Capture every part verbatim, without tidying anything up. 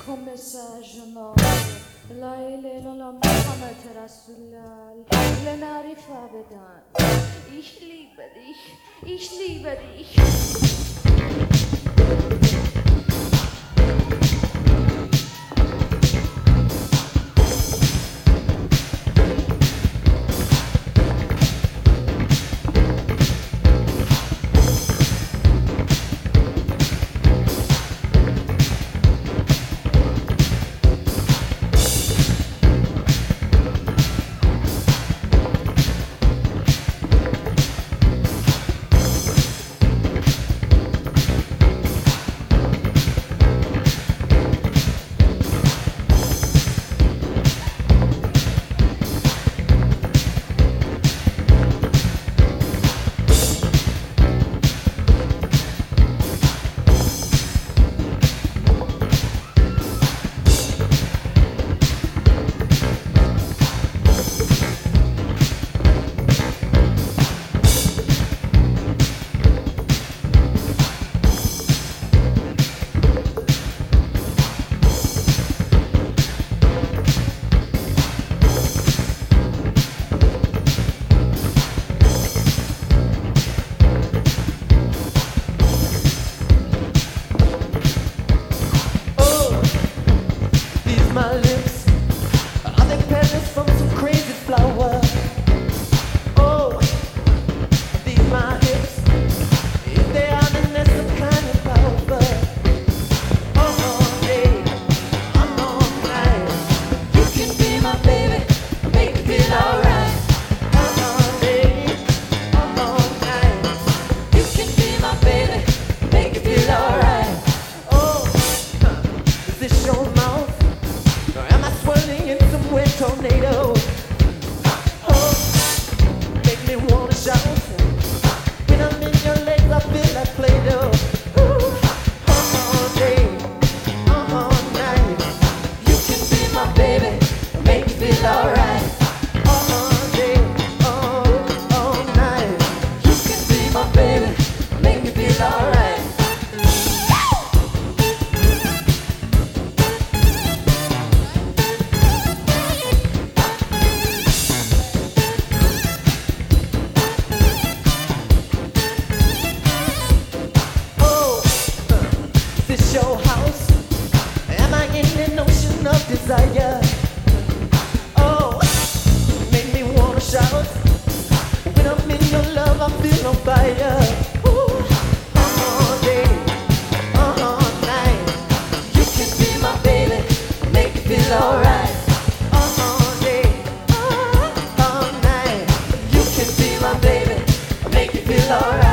messaggio no Laile la Muhammad Rasulullah لنعرف أبدا Ich liebe dich, ich liebe dich My lips are they petals from some crazy flower? Oh, these my hips, if they are then there's some kind of power. Oh, all day, I'm all night. You can be my baby, make me feel alright. Oh, all day, I'm all night. You can be my baby, make me feel alright. Oh, huh. Is this your mouth? Or am I swirling in some wet tornado? Oh, make me wanna shout. When I'm in your legs, I feel like Play-Doh. Ooh, all day, all night. You can be my baby, make me feel alright. All day, all, all night. You can be my baby, make me feel alright. This your house? Am I in an ocean of desire? Oh, make me wanna shout. When I'm in your love, I feel on fire. Ooh, all day, all night. You can be my baby, make me feel alright. All day, all night. You can be my baby, make me feel alright.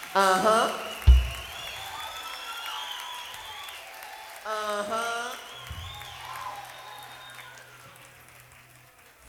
Uh huh.